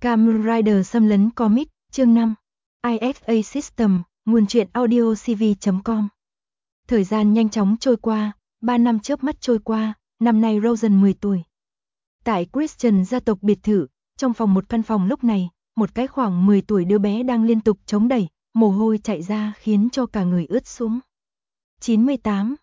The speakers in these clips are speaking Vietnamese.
Kamen Rider xâm lấn comic, chương 5. ISA System, nguồn truyện audio cv.com. Thời gian nhanh chóng trôi qua, 3 năm chớp mắt trôi qua, năm nay Rosen 10 tuổi. Tại Christian gia tộc biệt thự, trong phòng một căn phòng lúc này, một cái khoảng 10 tuổi đứa bé đang liên tục chống đẩy, mồ hôi chạy ra khiến cho cả người ướt sũng. 98,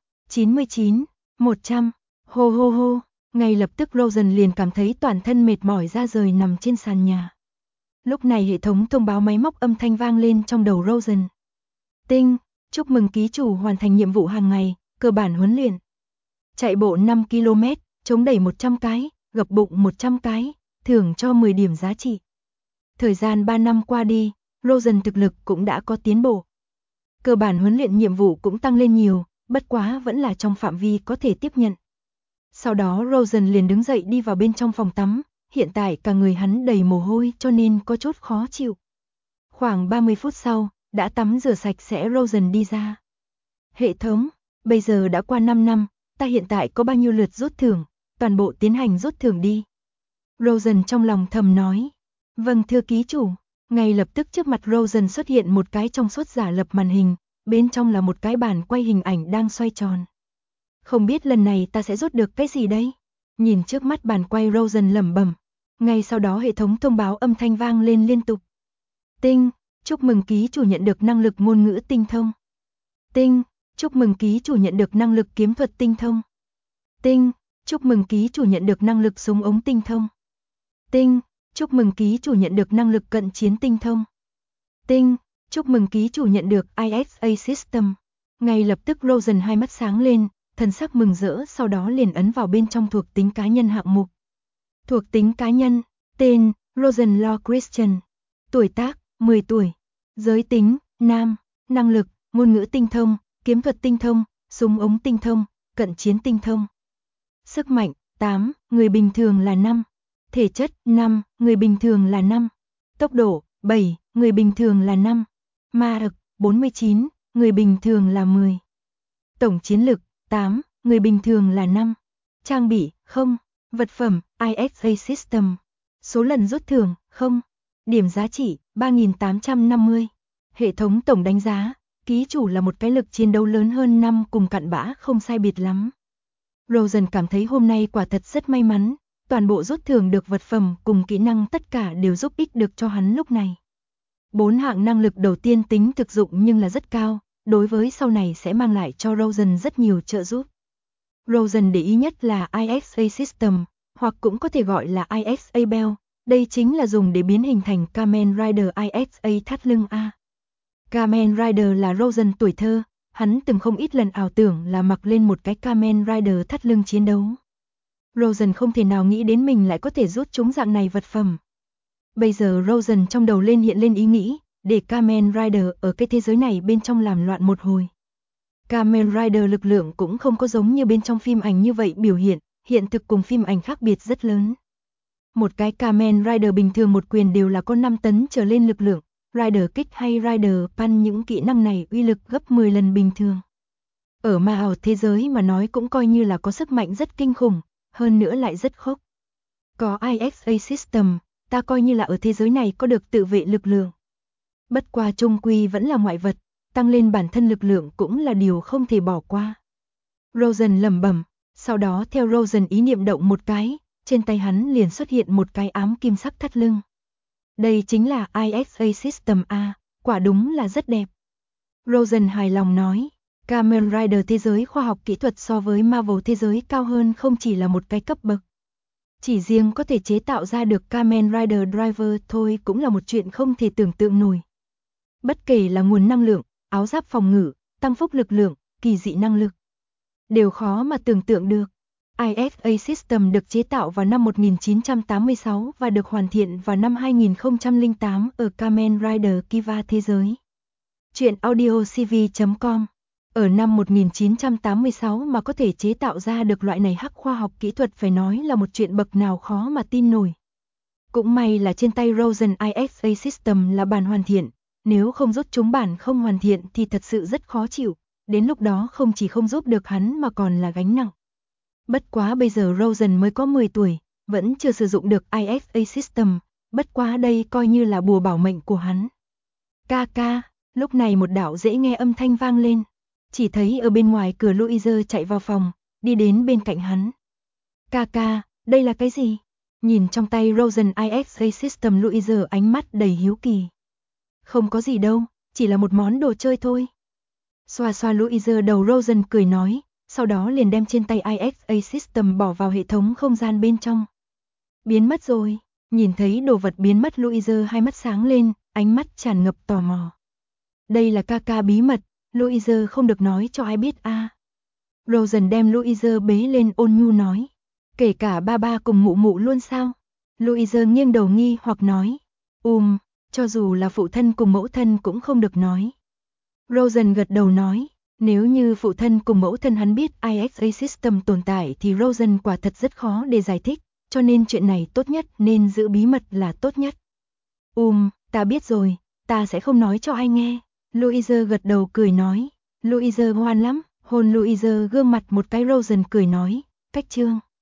99, 100, hô hô hô, ngay lập tức Rosen liền cảm thấy toàn thân mệt mỏi ra rời nằm trên sàn nhà. Lúc này hệ thống thông báo máy móc âm thanh vang lên trong đầu Rosen. Tinh, chúc mừng ký chủ hoàn thành nhiệm vụ hàng ngày, cơ bản huấn luyện. Chạy bộ 5 km, chống đẩy 100 cái, gập bụng 100 cái, thưởng cho 10 điểm giá trị. Thời gian 3 năm qua đi, Rosen thực lực cũng đã có tiến bộ. Cơ bản huấn luyện nhiệm vụ cũng tăng lên nhiều, bất quá vẫn là trong phạm vi có thể tiếp nhận. Sau đó Rosen liền đứng dậy đi vào bên trong phòng tắm, hiện tại cả người hắn đầy mồ hôi cho nên có chút khó chịu. Khoảng 30 phút sau, đã tắm rửa sạch sẽ Rosen đi ra. Hệ thống, bây giờ đã qua 5 năm, ta hiện tại có bao nhiêu lượt rút thưởng, toàn bộ tiến hành rút thưởng đi. Rosen trong lòng thầm nói. Vâng thưa ký chủ, ngay lập tức trước mặt Rosen xuất hiện một cái trong suốt giả lập màn hình, bên trong là một cái bàn quay hình ảnh đang xoay tròn. Không biết lần này ta sẽ rút được cái gì đây? Nhìn trước mắt bàn quay Rosen lẩm bẩm. Ngay sau đó hệ thống thông báo âm thanh vang lên liên tục. Tinh, chúc mừng ký chủ nhận được năng lực ngôn ngữ tinh thông. Tinh, chúc mừng ký chủ nhận được năng lực kiếm thuật tinh thông. Tinh, chúc mừng ký chủ nhận được năng lực súng ống tinh thông. Tinh, chúc mừng ký chủ nhận được năng lực cận chiến tinh thông. Tinh, chúc mừng ký chủ nhận được ISA System. Ngay lập tức Rosen hai mắt sáng lên, thần sắc mừng rỡ, sau đó liền ấn vào bên trong thuộc tính cá nhân hạng mục. Thuộc tính cá nhân, tên, Rosen Law Christian. Tuổi tác, 10 tuổi. Giới tính, nam. Năng lực, ngôn ngữ tinh thông, kiếm thuật tinh thông, súng ống tinh thông, cận chiến tinh thông. Sức mạnh, 8, người bình thường là 5. Thể chất, 5, người bình thường là 5. Tốc độ, 7, người bình thường là 5. Ma lực, 49, người bình thường là 10. Tổng chiến lực, 8, người bình thường là 5. Trang bị, 0. Vật phẩm, ISA System. Số lần rút thưởng, 0. Điểm giá trị, 3.850. Hệ thống tổng đánh giá, ký chủ là một cái lực chiến đấu lớn hơn 5 cùng cặn bã không sai biệt lắm. Rosen cảm thấy hôm nay quả thật rất may mắn, toàn bộ rút thưởng được vật phẩm cùng kỹ năng tất cả đều giúp ích được cho hắn lúc này. 4 hạng năng lực đầu tiên tính thực dụng nhưng là rất cao, đối với sau này sẽ mang lại cho Rosen rất nhiều trợ giúp. Rosen để ý nhất là ISA System, hoặc cũng có thể gọi là ISA Bell, đây chính là dùng để biến hình thành Kamen Rider ISA thắt lưng A. Kamen Rider là Rosen tuổi thơ, hắn từng không ít lần ảo tưởng là mặc lên một cái Kamen Rider thắt lưng chiến đấu. Rosen không thể nào nghĩ đến mình lại có thể rút chúng dạng này vật phẩm. Bây giờ Rosen trong đầu hiện lên ý nghĩ, để Kamen Rider ở cái thế giới này bên trong làm loạn một hồi. Kamen Rider lực lượng cũng không có giống như bên trong phim ảnh như vậy biểu hiện thực cùng phim ảnh khác biệt rất lớn. Một cái Kamen Rider bình thường một quyền đều là có 5 tấn trở lên lực lượng, Rider Kick hay Rider Punch những kỹ năng này uy lực gấp 10 lần bình thường. Ở ma ảo thế giới mà nói cũng coi như là có sức mạnh rất kinh khủng, hơn nữa lại rất khốc. Có ISA System, ta coi như là ở thế giới này có được tự vệ lực lượng. Bất qua chung quy vẫn là ngoại vật, tăng lên bản thân lực lượng cũng là điều không thể bỏ qua. Rosen lẩm bẩm, sau đó theo Rosen ý niệm động một cái, trên tay hắn liền xuất hiện một cái ám kim sắc thắt lưng. Đây chính là ISA System A, quả đúng là rất đẹp. Rosen hài lòng nói, Kamen Rider thế giới khoa học kỹ thuật so với Marvel thế giới cao hơn không chỉ là một cái cấp bậc. Chỉ riêng có thể chế tạo ra được Kamen Rider Driver thôi cũng là một chuyện không thể tưởng tượng nổi. Bất kể là nguồn năng lượng, áo giáp phòng ngự, tăng phúc lực lượng, kỳ dị năng lực, đều khó mà tưởng tượng được. ISA System được chế tạo vào năm 1986 và được hoàn thiện vào năm 2008 ở Kamen Rider Kiva thế giới. Chuyện audio cv.com. Ở năm 1986 mà có thể chế tạo ra được loại này hắc khoa học kỹ thuật phải nói là một chuyện bậc nào khó mà tin nổi. Cũng may là trên tay Rosen ISA System là bản hoàn thiện, nếu không rút chúng bản không hoàn thiện thì thật sự rất khó chịu, đến lúc đó không chỉ không giúp được hắn mà còn là gánh nặng. Bất quá bây giờ Rosen mới có 10 tuổi, vẫn chưa sử dụng được ISA System, bất quá đây coi như là bùa bảo mệnh của hắn. Ca ca, lúc này một đạo dễ nghe âm thanh vang lên. Chỉ thấy ở bên ngoài cửa Louise chạy vào phòng, đi đến bên cạnh hắn. Ca ca, đây là cái gì? Nhìn trong tay Rosen IXA System, Louise ánh mắt đầy hiếu kỳ. Không có gì đâu, chỉ là một món đồ chơi thôi. Xoa xoa Louise đầu, Rosen cười nói, sau đó liền đem trên tay IXA System bỏ vào hệ thống không gian bên trong. Biến mất rồi, nhìn thấy đồ vật biến mất, Louise hai mắt sáng lên, ánh mắt tràn ngập tò mò. Đây là ca ca bí mật, Louise không được nói cho ai biết a. Rosen đem Louise bế lên, ôn nhu nói. Kể cả ba ba cùng mụ mụ luôn sao? Louise nghiêng đầu nghi hoặc nói. Cho dù là phụ thân cùng mẫu thân cũng không được nói. Rosen gật đầu nói. Nếu như phụ thân cùng mẫu thân hắn biết IXA System tồn tại thì Rosen quả thật rất khó để giải thích, cho nên chuyện này tốt nhất nên giữ bí mật là tốt nhất. Ta biết rồi, ta sẽ không nói cho ai nghe. Louise gật đầu cười nói. Louise ngoan lắm, hôn Louise gương mặt một cái, Rosen cười nói, cách chương.